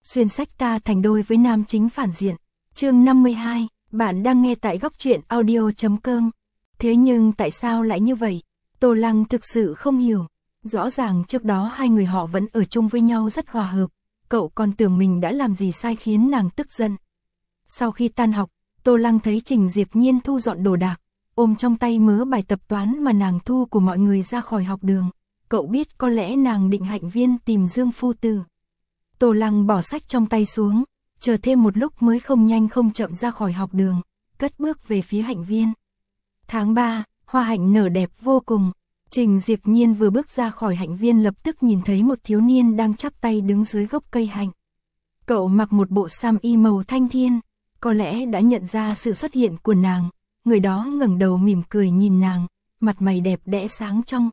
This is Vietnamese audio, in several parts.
xuyên sách ta thành đôi với nam chính phản diện. Chương 52, bạn đang nghe tại góc truyện audio.com. Thế nhưng tại sao lại như vậy? Tô Lăng thực sự không hiểu. Rõ ràng trước đó hai người họ vẫn ở chung với nhau rất hòa hợp. Cậu còn tưởng mình đã làm gì sai khiến nàng tức giận. Sau khi tan học, Tô Lăng thấy Trình Diệp Nhiên thu dọn đồ đạc, ôm trong tay mớ bài tập toán mà nàng thu của mọi người ra khỏi học đường. Cậu biết có lẽ nàng định hạnh viên tìm Dương Phu Tử. Tô Lăng bỏ sách trong tay xuống, chờ thêm một lúc mới không nhanh không chậm ra khỏi học đường, cất bước về phía hạnh viên. Tháng 3, hoa hạnh nở đẹp vô cùng. Trình Diệp Nhiên vừa bước ra khỏi hạnh viên lập tức nhìn thấy một thiếu niên đang chắp tay đứng dưới gốc cây hạnh. Cậu mặc một bộ sam y màu thanh thiên, có lẽ đã nhận ra sự xuất hiện của nàng. Người đó ngẩng đầu mỉm cười nhìn nàng, mặt mày đẹp đẽ sáng trong.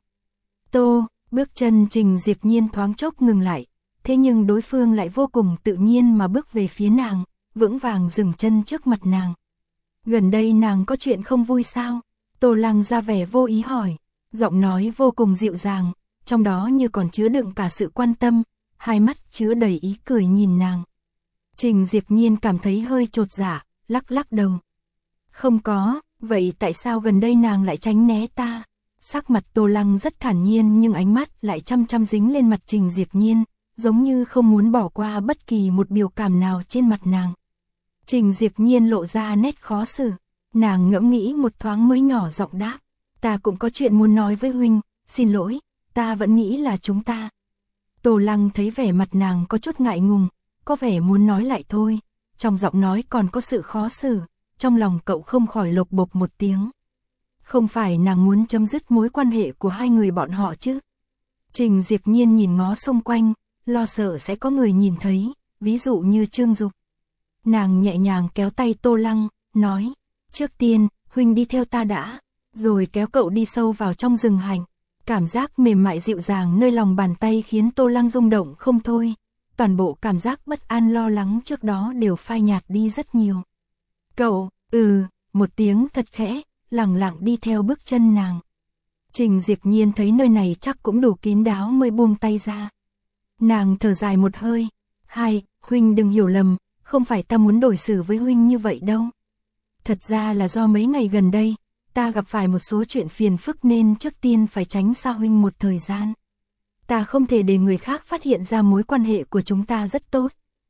Bước chân Trình Diệp Nhiên thoáng chốc ngừng lại, thế nhưng đối phương lại vô cùng tự nhiên mà bước về phía nàng, vững vàng dừng chân trước mặt nàng. Gần đây nàng có chuyện không vui sao? Tô Lăng ra vẻ vô ý hỏi, giọng nói vô cùng dịu dàng, trong đó như còn chứa đựng cả sự quan tâm, hai mắt chứa đầy ý cười nhìn nàng. Trình Diệp Nhiên cảm thấy hơi chột dạ, lắc lắc đầu. Không có, vậy tại sao gần đây nàng lại tránh né ta? Sắc mặt Tô Lăng rất thản nhiên nhưng ánh mắt lại chăm chăm dính lên mặt Trình Diệp Nhiên, giống như không muốn bỏ qua bất kỳ một biểu cảm nào trên mặt nàng. Trình Diệp Nhiên lộ ra nét khó xử, nàng ngẫm nghĩ một thoáng mới nhỏ giọng đáp, ta cũng có chuyện muốn nói với huynh, xin lỗi, ta vẫn nghĩ là chúng ta. Tô Lăng thấy vẻ mặt nàng có chút ngại ngùng, có vẻ muốn nói lại thôi, trong giọng nói còn có sự khó xử, trong lòng cậu không khỏi lộc bộc một tiếng. Không phải nàng muốn chấm dứt mối quan hệ của hai người bọn họ chứ? Trình Diệp Nhiên nhìn ngó xung quanh, lo sợ sẽ có người nhìn thấy, ví dụ như Trương Dục. Nàng nhẹ nhàng kéo tay Tô Lăng, nói, trước tiên, huynh đi theo ta đã, rồi kéo cậu đi sâu vào trong rừng hạnh. Cảm giác mềm mại dịu dàng nơi lòng bàn tay khiến Tô Lăng rung động không thôi, toàn bộ cảm giác bất an lo lắng trước đó đều phai nhạt đi rất nhiều. Cậu, một tiếng thật khẽ, lẳng lặng đi theo bước chân nàng. Trình Diệp Nhiên thấy nơi này chắc cũng đủ kín đáo mới buông tay ra. Nàng thở dài một hơi, huynh đừng hiểu lầm, không phải ta muốn đối xử với huynh như vậy đâu. Thật ra là do mấy ngày gần đây, ta gặp phải một số chuyện phiền phức nên trước tiên phải tránh xa huynh một thời gian. Ta không thể để người khác phát hiện ra mối quan hệ của chúng ta rất tốt.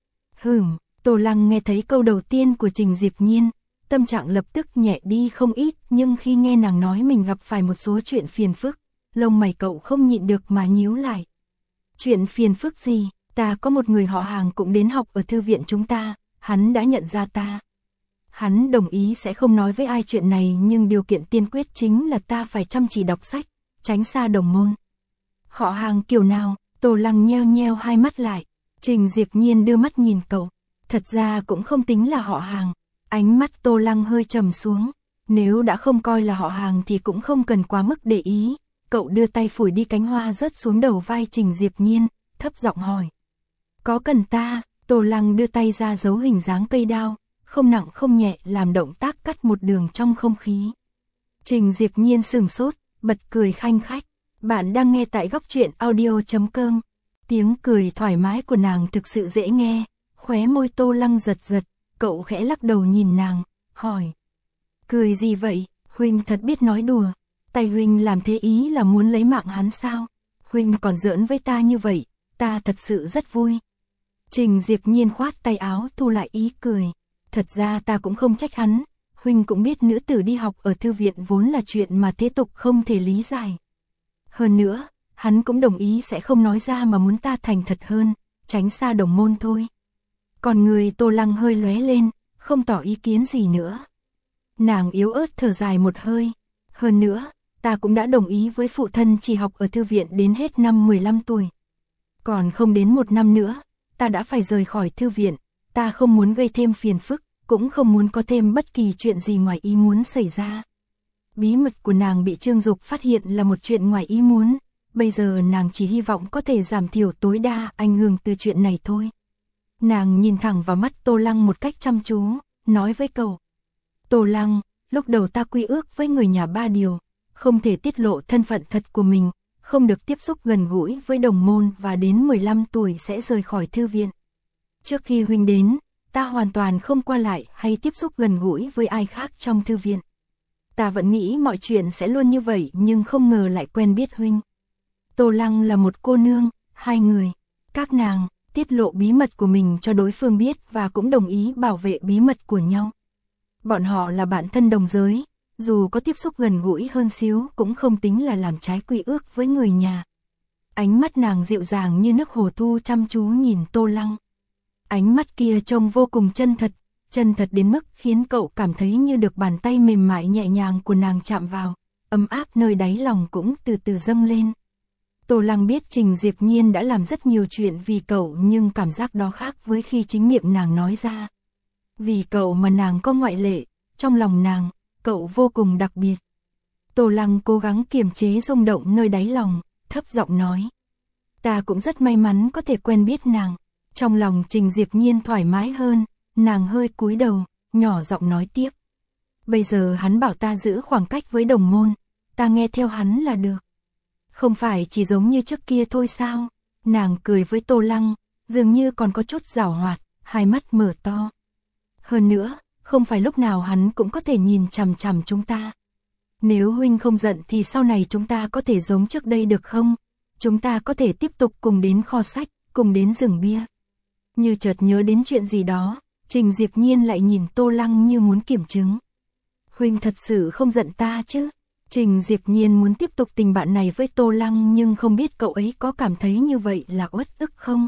Tô Lăng nghe thấy câu đầu tiên của Trình Diệp Nhiên, tâm trạng lập tức nhẹ đi không ít, nhưng khi nghe nàng nói mình gặp phải một số chuyện phiền phức, lông mày cậu không nhịn được mà nhíu lại. Chuyện phiền phức gì? Ta có một người họ hàng cũng đến học ở thư viện chúng ta, hắn đã nhận ra ta. Hắn đồng ý sẽ không nói với ai chuyện này nhưng điều kiện tiên quyết chính là ta phải chăm chỉ đọc sách, tránh xa đồng môn. Họ hàng kiểu nào? Tô Lăng nheo nheo hai mắt lại. Trình Diệp Nhiên đưa mắt nhìn cậu. Thật ra cũng không tính là họ hàng. Ánh mắt Tô Lăng hơi trầm xuống. Nếu đã không coi là họ hàng thì cũng không cần quá mức để ý. Cậu đưa tay phủi đi cánh hoa rớt xuống đầu vai Trình Diệp Nhiên, thấp giọng hỏi. Có cần ta? Tô Lăng đưa tay ra giấu hình dáng cây đao, không nặng không nhẹ làm động tác cắt một đường trong không khí. Trình Diệp Nhiên sửng sốt, bật cười khanh khách. Bạn đang nghe tại góc truyện audio.com. Tiếng cười thoải mái của nàng thực sự dễ nghe, khóe môi Tô Lăng giật giật, cậu khẽ lắc đầu nhìn nàng, hỏi. Cười gì vậy? Huynh thật biết nói đùa. Tay huynh làm thế ý là muốn lấy mạng hắn sao? Huynh còn giỡn với ta như vậy, ta thật sự rất vui. Trình Diệp Nhiên khoát tay áo thu lại ý cười. Thật ra ta cũng không trách hắn, huynh cũng biết nữ tử đi học ở thư viện vốn là chuyện mà thế tục không thể lý giải. Hơn nữa, hắn cũng đồng ý sẽ không nói ra mà muốn ta thành thật hơn, tránh xa đồng môn thôi. Còn người Tô Lăng hơi lóe lên, không tỏ ý kiến gì nữa. Nàng yếu ớt thở dài một hơi. Hơn nữa, ta cũng đã đồng ý với phụ thân chỉ học ở thư viện đến hết năm 15 tuổi. Còn không đến một năm nữa, ta đã phải rời khỏi thư viện. Ta không muốn gây thêm phiền phức, cũng không muốn có thêm bất kỳ chuyện gì ngoài ý muốn xảy ra. Bí mật của nàng bị Trương Dục phát hiện là một chuyện ngoài ý muốn. Bây giờ nàng chỉ hy vọng có thể giảm thiểu tối đa ảnh hưởng từ chuyện này thôi. Nàng nhìn thẳng vào mắt Tô Lăng một cách chăm chú, nói với cậu. Tô Lăng, lúc đầu ta quy ước với người nhà 3 điều. Không thể tiết lộ thân phận thật của mình, không được tiếp xúc gần gũi với đồng môn và đến 15 tuổi sẽ rời khỏi thư viện. Trước khi huynh đến, ta hoàn toàn không qua lại hay tiếp xúc gần gũi với ai khác trong thư viện. Ta vẫn nghĩ mọi chuyện sẽ luôn như vậy nhưng không ngờ lại quen biết huynh. Tô Lăng là một cô nương, hai người, các nàng tiết lộ bí mật của mình cho đối phương biết và cũng đồng ý bảo vệ bí mật của nhau. Bọn họ là bạn thân đồng giới, dù có tiếp xúc gần gũi hơn xíu cũng không tính là làm trái quy ước với người nhà. Ánh mắt nàng dịu dàng như nước hồ thu chăm chú nhìn Tô Lăng. Ánh mắt kia trông vô cùng chân thật đến mức khiến cậu cảm thấy như được bàn tay mềm mại nhẹ nhàng của nàng chạm vào, ấm áp nơi đáy lòng cũng từ từ dâng lên. Tô Lăng biết Trình Diệp Nhiên đã làm rất nhiều chuyện vì cậu nhưng cảm giác đó khác với khi chính miệng nàng nói ra. Vì cậu mà nàng có ngoại lệ, trong lòng nàng, cậu vô cùng đặc biệt. Tô Lăng cố gắng kiềm chế rung động nơi đáy lòng, thấp giọng nói. Ta cũng rất may mắn có thể quen biết nàng. Trong lòng Trình Diệp Nhiên thoải mái hơn, nàng hơi cúi đầu, nhỏ giọng nói tiếp. Bây giờ hắn bảo ta giữ khoảng cách với đồng môn, ta nghe theo hắn là được. Không phải chỉ giống như trước kia thôi sao? Nàng cười với Tô Lăng, dường như còn có chút giảo hoạt, hai mắt mở to. Hơn nữa, không phải lúc nào hắn cũng có thể nhìn chằm chằm chúng ta. Nếu huynh không giận thì sau này chúng ta có thể giống trước đây được không? Chúng ta có thể tiếp tục cùng đến kho sách, cùng đến rừng bia. Như chợt nhớ đến chuyện gì đó, Trình Diệp Nhiên lại nhìn Tô Lăng như muốn kiểm chứng. Huynh thật sự không giận ta chứ? Trình Diệp Nhiên muốn tiếp tục tình bạn này với Tô Lăng nhưng không biết cậu ấy có cảm thấy như vậy là uất ức không?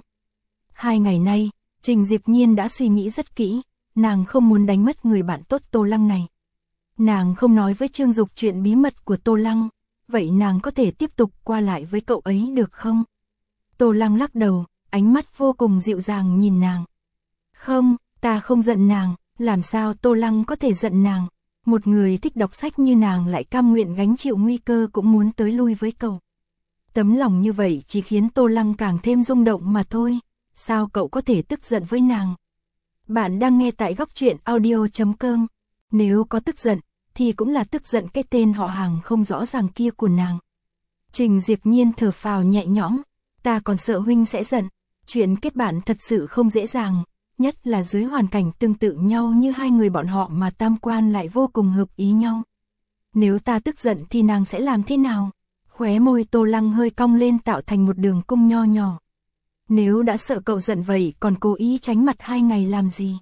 2 ngày nay, Trình Diệp Nhiên đã suy nghĩ rất kỹ, nàng không muốn đánh mất người bạn tốt Tô Lăng này. Nàng không nói với Trương Dục chuyện bí mật của Tô Lăng, vậy nàng có thể tiếp tục qua lại với cậu ấy được không? Tô Lăng lắc đầu, ánh mắt vô cùng dịu dàng nhìn nàng. Không, ta không giận nàng, làm sao Tô Lăng có thể giận nàng? Một người thích đọc sách như nàng lại cam nguyện gánh chịu nguy cơ cũng muốn tới lui với cậu. Tấm lòng như vậy chỉ khiến Tô Lăng càng thêm rung động mà thôi. Sao cậu có thể tức giận với nàng? Bạn đang nghe tại góc truyện audio.com. Nếu có tức giận, thì cũng là tức giận cái tên họ hàng không rõ ràng kia của nàng. Trình Diệp Nhiên thở phào nhẹ nhõm. Ta còn sợ huynh sẽ giận. Chuyện kết bạn thật sự không dễ dàng. Nhất là dưới hoàn cảnh tương tự nhau như hai người bọn họ mà tam quan lại vô cùng hợp ý nhau. Nếu ta tức giận thì nàng sẽ làm thế nào? Khóe môi Tô Lăng hơi cong lên tạo thành một đường cung nho nhỏ. Nếu đã sợ cậu giận vậy còn cố ý tránh mặt 2 ngày làm gì?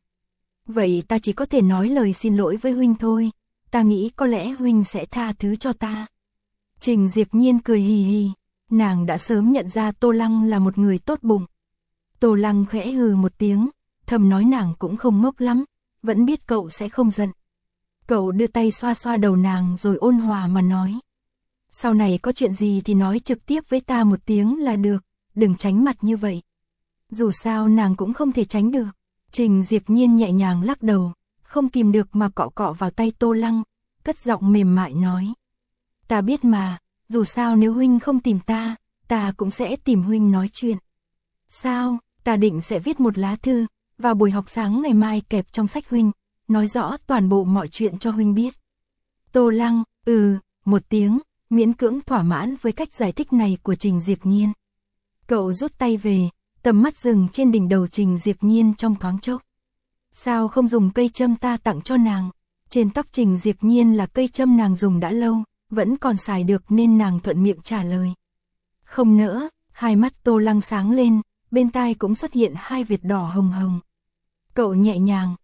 Vậy ta chỉ có thể nói lời xin lỗi với huynh thôi. Ta nghĩ có lẽ huynh sẽ tha thứ cho ta. Trình Diệp Nhiên cười hì hì. Nàng đã sớm nhận ra Tô Lăng là một người tốt bụng. Tô Lăng khẽ hừ một tiếng, thầm nói nàng cũng không ngốc lắm, vẫn biết cậu sẽ không giận. Cậu đưa tay xoa xoa đầu nàng rồi ôn hòa mà nói. Sau này có chuyện gì thì nói trực tiếp với ta một tiếng là được, đừng tránh mặt như vậy. Dù sao nàng cũng không thể tránh được. Trình Diệp Nhiên nhẹ nhàng lắc đầu, không kìm được mà cọ cọ vào tay Tô Lăng, cất giọng mềm mại nói. Ta biết mà, dù sao nếu huynh không tìm ta, ta cũng sẽ tìm huynh nói chuyện. Sao, ta định sẽ viết một lá thư, vào buổi học sáng ngày mai kẹp trong sách huynh, nói rõ toàn bộ mọi chuyện cho huynh biết. Tô Lăng, một tiếng, miễn cưỡng thỏa mãn với cách giải thích này của Trình Diệp Nhiên. Cậu rút tay về, tầm mắt dừng trên đỉnh đầu Trình Diệp Nhiên trong thoáng chốc. Sao không dùng cây châm ta tặng cho nàng? Trên tóc Trình Diệp Nhiên là cây châm nàng dùng đã lâu, vẫn còn xài được nên nàng thuận miệng trả lời. Không nỡ, hai mắt Tô Lăng sáng lên, bên tai cũng xuất hiện 2 vệt đỏ hồng hồng. Cậu nhẹ nhàng,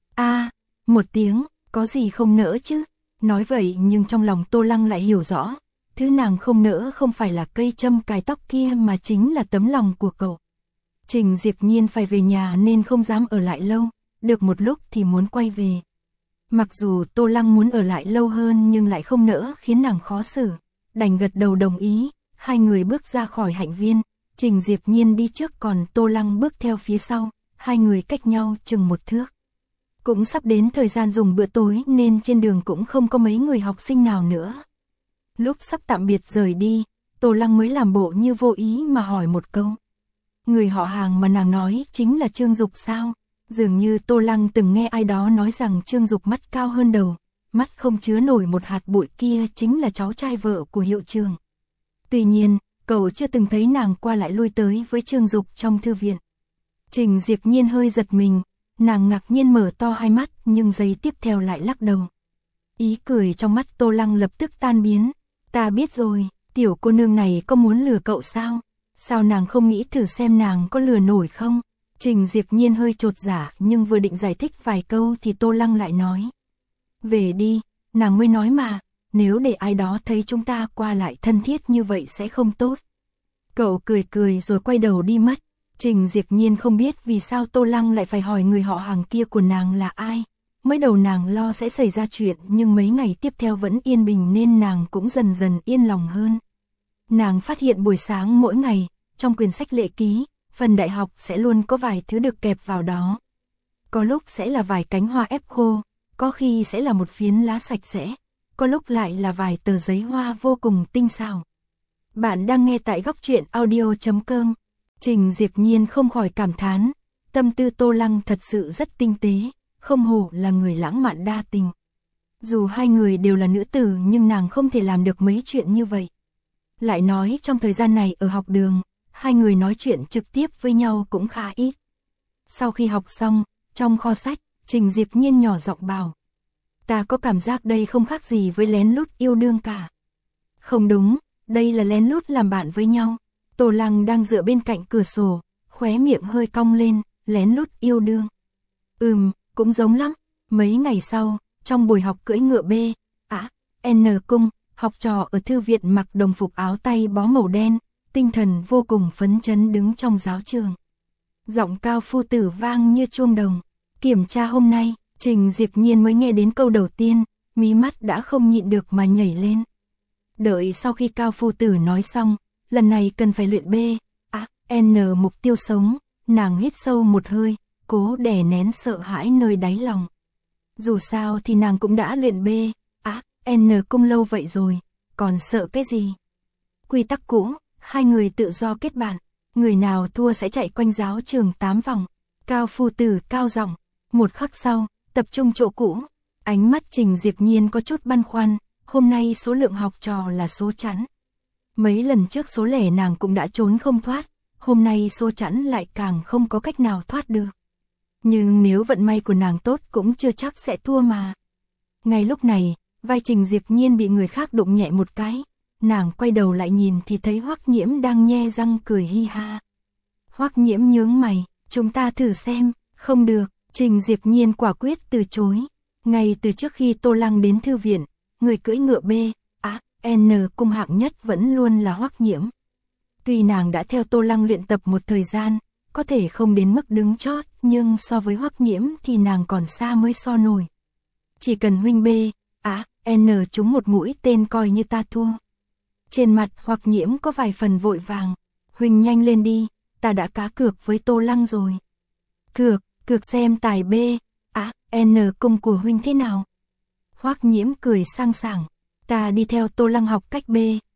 một tiếng, có gì không nỡ chứ? Nói vậy nhưng trong lòng Tô Lăng lại hiểu rõ, thứ nàng không nỡ không phải là cây châm cài tóc kia mà chính là tấm lòng của cậu. Trình Diệp Nhiên phải về nhà nên không dám ở lại lâu, được một lúc thì muốn quay về. Mặc dù Tô Lăng muốn ở lại lâu hơn nhưng lại không nỡ khiến nàng khó xử, đành gật đầu đồng ý, hai người bước ra khỏi hạnh viên, Trình Diệp Nhiên đi trước còn Tô Lăng bước theo phía sau, hai người cách nhau chừng 1 thước. Cũng sắp đến thời gian dùng bữa tối nên trên đường cũng không có mấy người học sinh nào nữa. Lúc sắp tạm biệt rời đi, Tô Lăng mới làm bộ như vô ý mà hỏi một câu. Người họ hàng mà nàng nói chính là Trương Dục sao? Dường như Tô Lăng từng nghe ai đó nói rằng Trương Dục mắt cao hơn đầu, mắt không chứa nổi một hạt bụi kia chính là cháu trai vợ của hiệu trưởng. Tuy nhiên, cậu chưa từng thấy nàng qua lại lui tới với Trương Dục trong thư viện. Trình Diệp Nhiên hơi giật mình, nàng ngạc nhiên mở to hai mắt nhưng giây tiếp theo lại lắc đầu. Ý cười trong mắt Tô Lăng lập tức tan biến. Ta biết rồi, tiểu cô nương này có muốn lừa cậu sao? Sao nàng không nghĩ thử xem nàng có lừa nổi không? Trình Diệp Nhiên hơi chột dạ nhưng vừa định giải thích vài câu thì Tô Lăng lại nói. Về đi, nàng mới nói mà, nếu để ai đó thấy chúng ta qua lại thân thiết như vậy sẽ không tốt. Cậu cười cười rồi quay đầu đi mất. Trình Diệp Nhiên không biết vì sao Tô Lăng lại phải hỏi người họ hàng kia của nàng là ai. Mới đầu nàng lo sẽ xảy ra chuyện nhưng mấy ngày tiếp theo vẫn yên bình nên nàng cũng dần dần yên lòng hơn. Nàng phát hiện buổi sáng mỗi ngày, trong quyển sách lệ ký, phần đại học sẽ luôn có vài thứ được kẹp vào đó. Có lúc sẽ là vài cánh hoa ép khô, có khi sẽ là một phiến lá sạch sẽ, có lúc lại là vài tờ giấy hoa vô cùng tinh xảo. Bạn đang nghe tại Góc Truyện Audio.com. Trình Diệp Nhiên không khỏi cảm thán, tâm tư Tô Lăng thật sự rất tinh tế, không hổ là người lãng mạn đa tình. Dù hai người đều là nữ tử nhưng nàng không thể làm được mấy chuyện như vậy. Lại nói trong thời gian này ở học đường, hai người nói chuyện trực tiếp với nhau cũng khá ít. Sau khi học xong, trong kho sách, Trình Diệp Nhiên nhỏ giọng bảo. Ta có cảm giác đây không khác gì với lén lút yêu đương cả. Không đúng, đây là lén lút làm bạn với nhau. Tô Lăng đang dựa bên cạnh cửa sổ, khóe miệng hơi cong lên, lén lút yêu đương. Cũng giống lắm. Mấy ngày sau, trong buổi học cưỡi ngựa B, N cung, học trò ở thư viện mặc đồng phục áo tay bó màu đen, tinh thần vô cùng phấn chấn đứng trong giáo trường. Giọng Cao phu tử vang như chuông đồng. Kiểm tra hôm nay, Trình Diệp Nhiên mới nghe đến câu đầu tiên, mí mắt đã không nhịn được mà nhảy lên. Đợi sau khi Cao phu tử nói xong, lần này cần phải luyện B, N mục tiêu sống, nàng hít sâu một hơi, cố đè nén sợ hãi nơi đáy lòng. Dù sao thì nàng cũng đã luyện B, N cung lâu vậy rồi, còn sợ cái gì? Quy tắc cũ, hai người tự do kết bạn, người nào thua sẽ chạy quanh giáo trường 8 vòng. Cao phu tử cao giọng, một khắc sau, tập trung chỗ cũ, ánh mắt Trình Diệp Nhiên có chút băn khoăn, hôm nay số lượng học trò là số chẵn. Mấy lần trước số lẻ nàng cũng đã trốn không thoát, hôm nay số chẵn lại càng không có cách nào thoát được. Nhưng nếu vận may của nàng tốt cũng chưa chắc sẽ thua mà. Ngay lúc này, vai Trình Diệp Nhiên bị người khác đụng nhẹ một cái, nàng quay đầu lại nhìn thì thấy Hoắc Nhiễm đang nhe răng cười hi ha. Hoắc Nhiễm nhướng mày, chúng ta thử xem, không được, Trình Diệp Nhiên quả quyết từ chối. Ngay từ trước khi Tô Lăng đến thư viện, người cưỡi ngựa B, N cung hạng nhất vẫn luôn là Hoắc Nhiễm. Tuy nàng đã theo Tô Lăng luyện tập một thời gian, có thể không đến mức đứng chót, nhưng so với Hoắc Nhiễm thì nàng còn xa mới so nổi. Chỉ cần huynh B, N trúng một mũi tên coi như ta thua. Trên mặt Hoắc Nhiễm có vài phần vội vàng, huynh nhanh lên đi, ta đã cá cược với Tô Lăng rồi. Cược xem tài B, N cung của huynh thế nào. Hoắc Nhiễm cười sang sảng, ta đi theo Tô Lăng học cách B,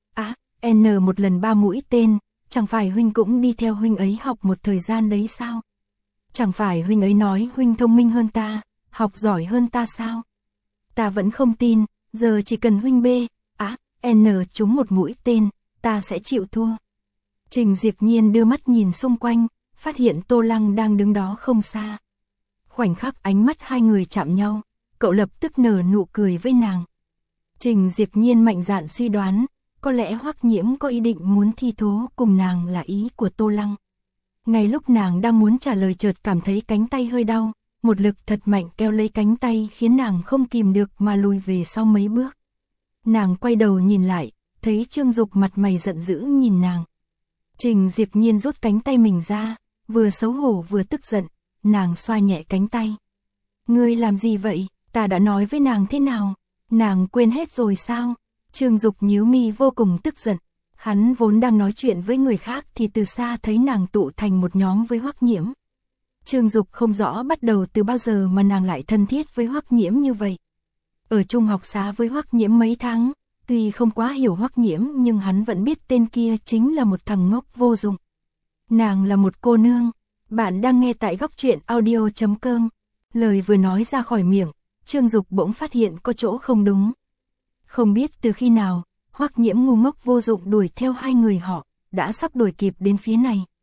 N một lần 3 mũi tên, chẳng phải huynh cũng đi theo huynh ấy học một thời gian đấy sao? Chẳng phải huynh ấy nói huynh thông minh hơn ta, học giỏi hơn ta sao? Ta vẫn không tin, giờ chỉ cần huynh B, N trúng một mũi tên, ta sẽ chịu thua. Trình Diệp Nhiên đưa mắt nhìn xung quanh, phát hiện Tô Lăng đang đứng đó không xa. Khoảnh khắc ánh mắt hai người chạm nhau, cậu lập tức nở nụ cười với nàng. Trình Diệp Nhiên mạnh dạn suy đoán, có lẽ Hoắc Nhiễm có ý định muốn thi thố cùng nàng là ý của Tô Lăng. Ngay lúc nàng đang muốn trả lời chợt cảm thấy cánh tay hơi đau, một lực thật mạnh kéo lấy cánh tay khiến nàng không kìm được mà lùi về sau mấy bước. Nàng quay đầu nhìn lại, thấy Trương Dục mặt mày giận dữ nhìn nàng. Trình Diệp Nhiên rút cánh tay mình ra, vừa xấu hổ vừa tức giận, nàng xoa nhẹ cánh tay. Ngươi làm gì vậy, ta đã nói với nàng thế nào, nàng quên hết rồi sao? Trương Dục nhíu mi vô cùng tức giận, hắn vốn đang nói chuyện với người khác thì từ xa thấy nàng tụ thành một nhóm với Hoắc Nhiễm. Trương Dục không rõ bắt đầu từ bao giờ mà nàng lại thân thiết với Hoắc Nhiễm như vậy. Ở chung học xá với Hoắc Nhiễm mấy tháng, tuy không quá hiểu Hoắc Nhiễm nhưng hắn vẫn biết tên kia chính là một thằng ngốc vô dụng. Nàng là một cô nương, bạn đang nghe tại Góc Truyện Audio.com. Lời vừa nói ra khỏi miệng, Trương Dục bỗng phát hiện có chỗ không đúng. Không biết từ khi nào, Hoắc Nhiễm ngu ngốc vô dụng đuổi theo hai người họ, đã sắp đuổi kịp đến phía này.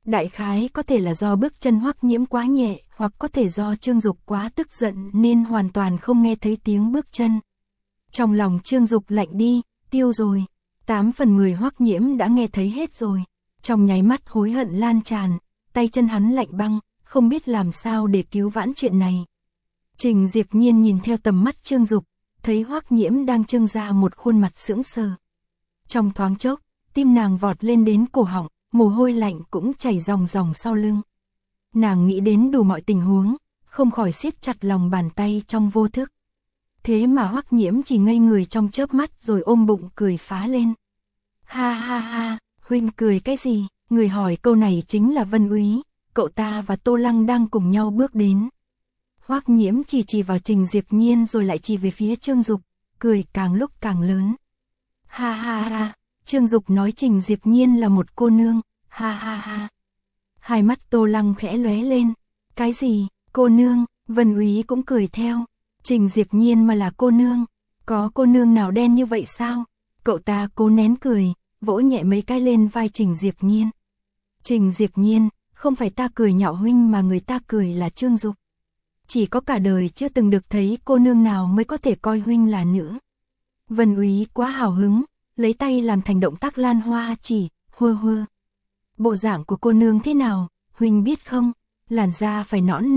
Đại khái có thể là do bước chân Hoắc Nhiễm quá nhẹ, hoặc có thể do Trương Dục quá tức giận nên hoàn toàn không nghe thấy tiếng bước chân. Trong lòng Trương Dục lạnh đi, tiêu rồi. 8/10 Hoắc Nhiễm đã nghe thấy hết rồi. Trong nháy mắt hối hận lan tràn, tay chân hắn lạnh băng, không biết làm sao để cứu vãn chuyện này. Trình Diệp Nhiên nhìn theo tầm mắt Trương Dục, thấy Hoắc Nhiễm đang trưng ra một khuôn mặt sững sờ. Trong thoáng chốc, tim nàng vọt lên đến cổ họng, mồ hôi lạnh cũng chảy ròng ròng sau lưng. Nàng nghĩ đến đủ mọi tình huống, không khỏi siết chặt lòng bàn tay trong vô thức. Thế mà Hoắc Nhiễm chỉ ngây người trong chớp mắt rồi ôm bụng cười phá lên. Ha ha ha, huynh cười cái gì? Người hỏi câu này chính là Vân Úy, cậu ta và Tô Lăng đang cùng nhau bước đến. Hoắc Nhiễm chỉ vào Trình Diệp Nhiên rồi lại chỉ về phía Trương Dục, cười càng lúc càng lớn. Ha ha ha, Trương Dục nói Trình Diệp Nhiên là một cô nương, ha ha ha. Hai mắt Tô Lăng khẽ lóe lên, cái gì, cô nương? Vân Úy cũng cười theo, Trình Diệp Nhiên mà là cô nương, có cô nương nào đen như vậy sao? Cậu ta cố nén cười, vỗ nhẹ mấy cái lên vai Trình Diệp Nhiên. Trình Diệp Nhiên, không phải ta cười nhạo huynh mà người ta cười là Trương Dục. Chỉ có cả đời chưa từng được thấy cô nương nào mới có thể coi huynh là nữ. Vân Úy quá hào hứng, lấy tay làm thành động tác lan hoa chỉ, hua hua. Bộ dạng của cô nương thế nào, huynh biết không? Làn da phải nõn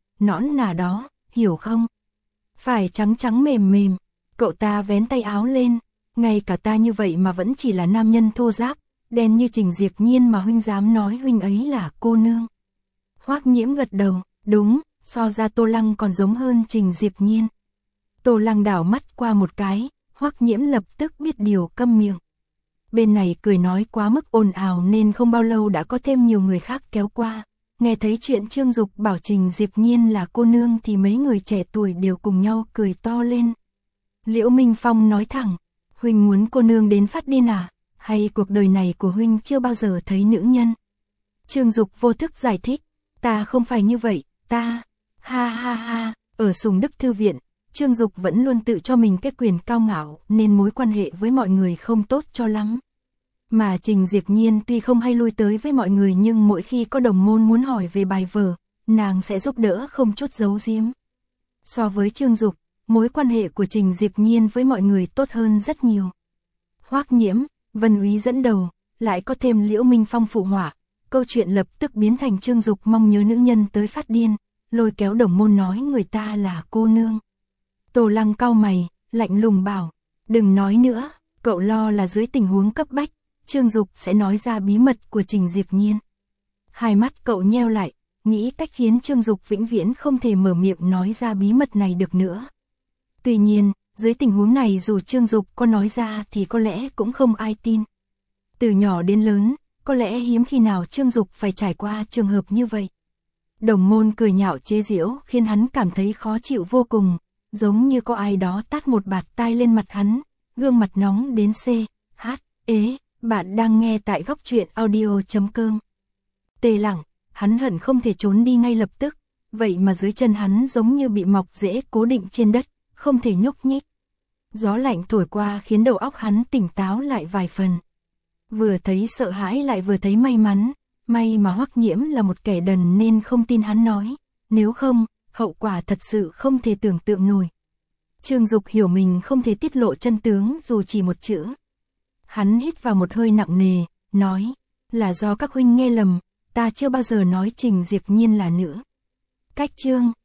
nà đó, hiểu không? Phải trắng trắng mềm mềm. Cậu ta vén tay áo lên, ngay cả ta như vậy mà vẫn chỉ là nam nhân thô ráp, đen như Trình Diệp Nhiên mà huynh dám nói huynh ấy là cô nương. Hoắc Nhiễm gật đầu, đúng, so ra Tô Lăng còn giống hơn Trình Diệp Nhiên. Tô Lăng đảo mắt qua một cái, Hoắc Nhiễm lập tức biết điều câm miệng. Bên này cười nói quá mức ồn ào nên không bao lâu đã có thêm nhiều người khác kéo qua. Nghe thấy chuyện Trương Dục bảo Trình Diệp Nhiên là cô nương thì mấy người trẻ tuổi đều cùng nhau cười to lên. Liễu Minh Phong nói thẳng, huynh muốn cô nương đến phát điên à? Hay cuộc đời này của huynh chưa bao giờ thấy nữ nhân? Trương Dục vô thức giải thích, ta không phải như vậy, ta, ha ha ha, ở Sùng Đức Thư Viện, Trương Dục vẫn luôn tự cho mình cái quyền cao ngạo nên mối quan hệ với mọi người không tốt cho lắm. Mà Trình Diệp Nhiên tuy không hay lui tới với mọi người nhưng mỗi khi có đồng môn muốn hỏi về bài vở, nàng sẽ giúp đỡ không chút giấu giếm. So với Trương Dục, mối quan hệ của Trình Diệp Nhiên với mọi người tốt hơn rất nhiều. Hoắc Nhiễm, Vân Úy dẫn đầu, lại có thêm Liễu Minh Phong phụ họa, câu chuyện lập tức biến thành Trương Dục mong nhớ nữ nhân tới phát điên, lôi kéo đồng môn nói người ta là cô nương. Tô Lăng cau mày, lạnh lùng bảo, đừng nói nữa, cậu lo là dưới tình huống cấp bách, Trương Dục sẽ nói ra bí mật của Trình Diệp Nhiên. Hai mắt cậu nheo lại, nghĩ cách khiến Trương Dục vĩnh viễn không thể mở miệng nói ra bí mật này được nữa. Tuy nhiên, dưới tình huống này dù Trương Dục có nói ra thì có lẽ cũng không ai tin. Từ nhỏ đến lớn, có lẽ hiếm khi nào Trương Dục phải trải qua trường hợp như vậy. Đồng môn cười nhạo chế giễu khiến hắn cảm thấy khó chịu vô cùng, giống như có ai đó tát một bạt tai lên mặt hắn, gương mặt nóng đến ế. Bạn đang nghe tại góc truyện audio.com. Tê lặng, hắn hận không thể trốn đi ngay lập tức, vậy mà dưới chân hắn giống như bị mọc rễ cố định trên đất, không thể nhúc nhích. Gió lạnh thổi qua khiến đầu óc hắn tỉnh táo lại vài phần. Vừa thấy sợ hãi lại vừa thấy may mắn, may mà Hoắc Nhiễm là một kẻ đần nên không tin hắn nói, nếu không, hậu quả thật sự không thể tưởng tượng nổi. Trương Dục hiểu mình không thể tiết lộ chân tướng dù chỉ một chữ. Hắn hít vào một hơi nặng nề, nói, là do các huynh nghe lầm, ta chưa bao giờ nói Trình Diệp Nhiên là nữ. Cách chương